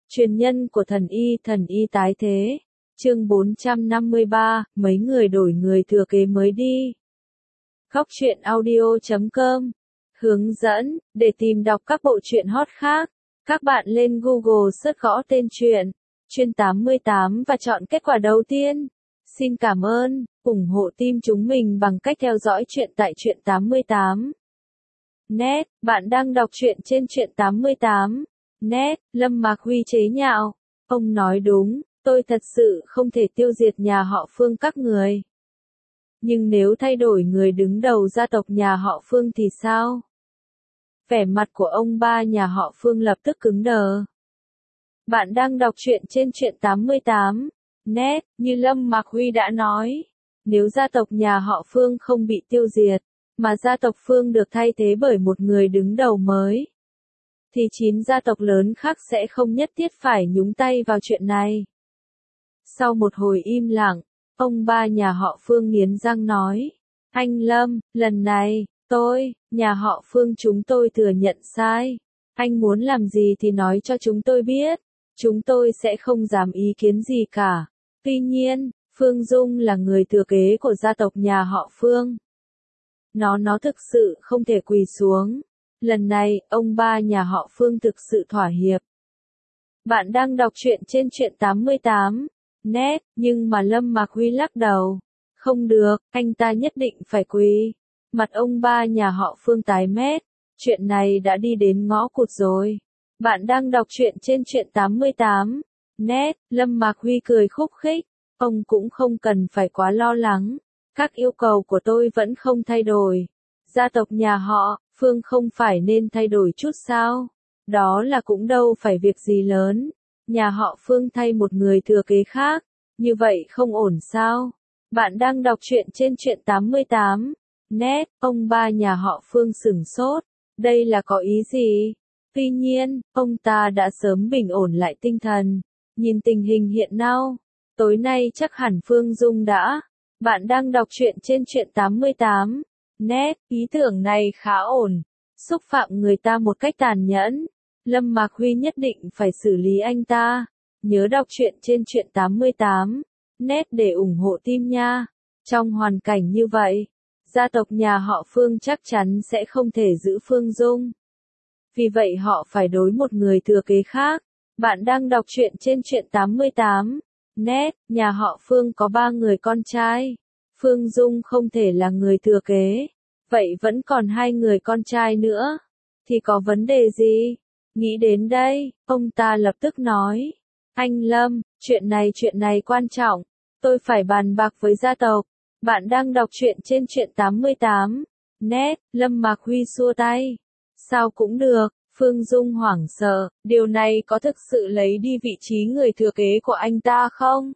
Truyền nhân của thần y tái thế. Chương 453, mấy người đổi người thừa kế mới đi. Góc truyện audio.com. Hướng dẫn, để tìm đọc các bộ truyện hot khác, các bạn lên Google search gõ tên truyện, Chuyên 88 và chọn kết quả đầu tiên. Xin cảm ơn, ủng hộ team chúng mình bằng cách theo dõi truyện tại Truyện 88. Net, bạn đang đọc truyện trên Truyện 88. Net, Lâm Mạc Huy chế nhạo. Ông nói đúng, tôi thật sự không thể tiêu diệt nhà họ Phương các người. Nhưng nếu thay đổi người đứng đầu gia tộc nhà họ Phương thì sao? Vẻ mặt của ông ba nhà họ Phương lập tức cứng đờ. Bạn đang đọc truyện trên Truyện 88. Net, như Lâm Mạc Huy đã nói, nếu gia tộc nhà họ Phương không bị tiêu diệt, mà gia tộc Phương được thay thế bởi một người đứng đầu mới, thì 9 gia tộc lớn khác sẽ không nhất thiết phải nhúng tay vào chuyện này. Sau một hồi im lặng, ông ba nhà họ Phương nghiến răng nói, anh Lâm, lần này, nhà họ Phương chúng tôi thừa nhận sai. Anh muốn làm gì thì nói cho chúng tôi biết, chúng tôi sẽ không dám ý kiến gì cả. Tuy nhiên, Phương Dung là người thừa kế của gia tộc nhà họ Phương. Nó thực sự không thể quỳ xuống. Lần này, ông ba nhà họ Phương thực sự thỏa hiệp. Bạn đang đọc truyện trên Truyện 88. Net, nhưng mà Lâm Mạc Huy lắc đầu. Không được, anh ta nhất định phải quỳ. Mặt ông ba nhà họ Phương tái mét. Chuyện này đã đi đến ngõ cụt rồi. Bạn đang đọc truyện trên Truyện 88. Net, Lâm Mạc Huy cười khúc khích. Ông cũng không cần phải quá lo lắng. Các yêu cầu của tôi vẫn không thay đổi. Gia tộc nhà họ Phương không phải nên thay đổi chút sao? Đó là cũng đâu phải việc gì lớn. Nhà họ Phương thay một người thừa kế khác, như vậy không ổn sao? Bạn đang đọc truyện trên Truyện 88. Net, ông ba nhà họ Phương sửng sốt. Đây là có ý gì? Tuy nhiên, ông ta đã sớm bình ổn lại tinh thần. Nhìn tình hình hiện now, tối nay chắc hẳn Phương Dung đã. Bạn đang đọc truyện trên Truyện 88. Net, ý tưởng này khá ổn. Xúc phạm người ta một cách tàn nhẫn. Lâm Mạc Huy nhất định phải xử lý anh ta. Nhớ đọc truyện trên Truyện 88. Net để ủng hộ team nha. Trong hoàn cảnh như vậy, gia tộc nhà họ Phương chắc chắn sẽ không thể giữ Phương Dung. Vì vậy họ phải đối một người thừa kế khác. Bạn đang đọc truyện trên Truyện 88. Net, nhà họ Phương có 3 người con trai. Phương Dung không thể là người thừa kế. Vậy vẫn còn 2 người con trai nữa. Thì có vấn đề gì? Nghĩ đến đây, ông ta lập tức nói. Anh Lâm, chuyện này quan trọng. Tôi phải bàn bạc với gia tộc. Bạn đang đọc truyện trên Truyện 88. Net, Lâm Mạc Huy xua tay. Sao cũng được, Phương Dung hoảng sợ. Điều này có thực sự lấy đi vị trí người thừa kế của anh ta không?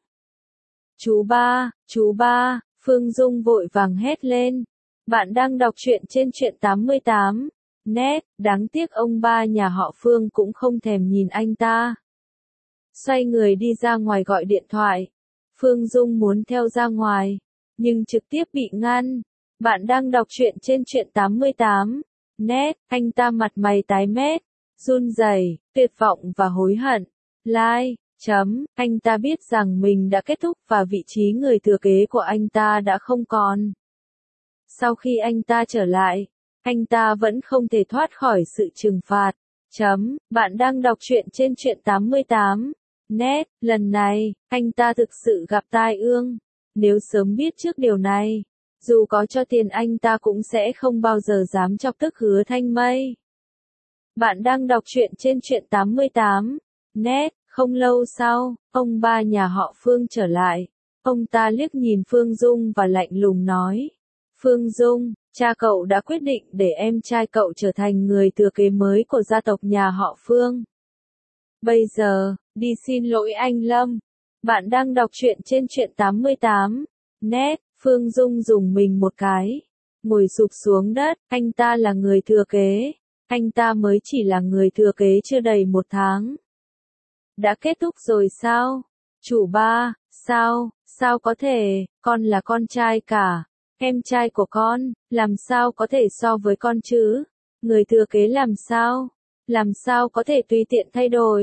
Chú ba, Phương Dung vội vàng hét lên. Bạn đang đọc truyện trên Truyện 88. Net, đáng tiếc ông ba nhà họ Phương cũng không thèm nhìn anh ta. Xoay người đi ra ngoài gọi điện thoại. Phương Dung muốn theo ra ngoài, nhưng trực tiếp bị ngăn. Bạn đang đọc truyện trên Truyện 88. Net, anh ta mặt mày tái mét, run rẩy, tuyệt vọng và hối hận. Anh ta biết rằng mình đã kết thúc và vị trí người thừa kế của anh ta đã không còn. Sau khi anh ta trở lại, anh ta vẫn không thể thoát khỏi sự trừng phạt. Bạn đang đọc truyện trên Truyện 88. Net, lần này, anh ta thực sự gặp tai ương. Nếu sớm biết trước điều này, dù có cho tiền anh ta cũng sẽ không bao giờ dám chọc tức Hứa Thanh Mây. Bạn đang đọc truyện trên Truyện 88. Net, không lâu sau, ông ba nhà họ Phương trở lại. Ông ta liếc nhìn Phương Dung và lạnh lùng nói. Phương Dung, cha cậu đã quyết định để em trai cậu trở thành người thừa kế mới của gia tộc nhà họ Phương. Bây giờ, đi xin lỗi anh Lâm. Bạn đang đọc truyện trên Truyện 88. Net, Phương Dung dùng mình một cái. Ngồi sụp xuống đất, anh ta là người thừa kế. Anh ta mới chỉ là người thừa kế chưa đầy 1 tháng. Đã kết thúc rồi sao? Chủ ba, sao có thể, con là con trai cả. Em trai của con, làm sao có thể so với con chứ? Người thừa kế làm sao có thể tùy tiện thay đổi.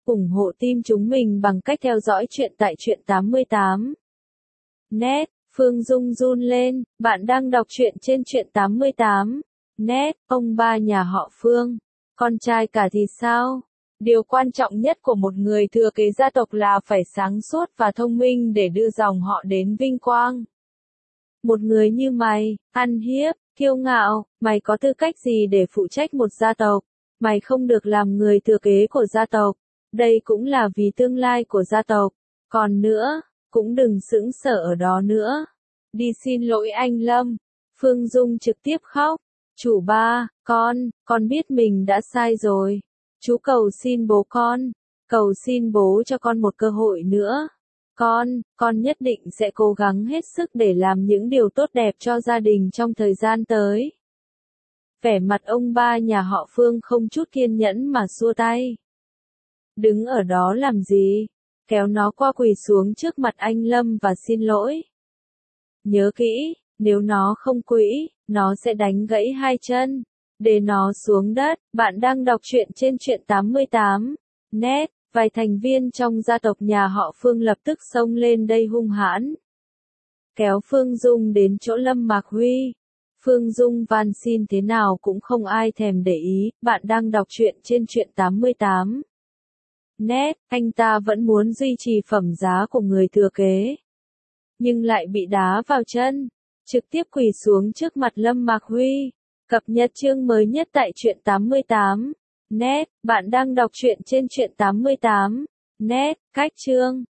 ủng hộ team chúng mình bằng cách theo dõi chuyện tại truyện 88. Net, Phương Dung run lên, bạn đang đọc truyện trên truyện 88. Net, ông ba nhà họ Phương, con trai cả thì sao? Điều quan trọng nhất của một người thừa kế gia tộc là phải sáng suốt và thông minh để đưa dòng họ đến vinh quang. Một người như mày, ăn hiếp, kiêu ngạo, mày có tư cách gì để phụ trách một gia tộc? Mày không được làm người thừa kế của gia tộc. Đây cũng là vì tương lai của gia tộc. Còn nữa, cũng đừng sững sờ ở đó nữa. Đi xin lỗi anh Lâm. Phương Dung trực tiếp khóc. Chủ ba, con biết mình đã sai rồi. Chú cầu xin bố con. Cầu xin bố cho con một cơ hội nữa. Con nhất định sẽ cố gắng hết sức để làm những điều tốt đẹp cho gia đình trong thời gian tới. Vẻ mặt ông ba nhà họ Phương không chút kiên nhẫn mà xua tay. Đứng ở đó làm gì? Kéo nó qua quỳ xuống trước mặt anh Lâm và xin lỗi. Nhớ kỹ, nếu nó không quỳ, nó sẽ đánh gãy hai chân. Để nó xuống đất. Bạn đang đọc truyện trên truyện 88. Net, vài thành viên trong gia tộc nhà họ Phương lập tức xông lên đây hung hãn. Kéo Phương Dung đến chỗ Lâm Mạc Huy. Phương Dung van xin thế nào cũng không ai thèm để ý, bạn đang đọc truyện trên truyện 88. Net, anh ta vẫn muốn duy trì phẩm giá của người thừa kế. Nhưng lại bị đá vào chân, trực tiếp quỳ xuống trước mặt Lâm Mạc Huy. Cập nhật chương mới nhất tại truyện 88. Net, bạn đang đọc truyện trên truyện 88. Net, cách chương.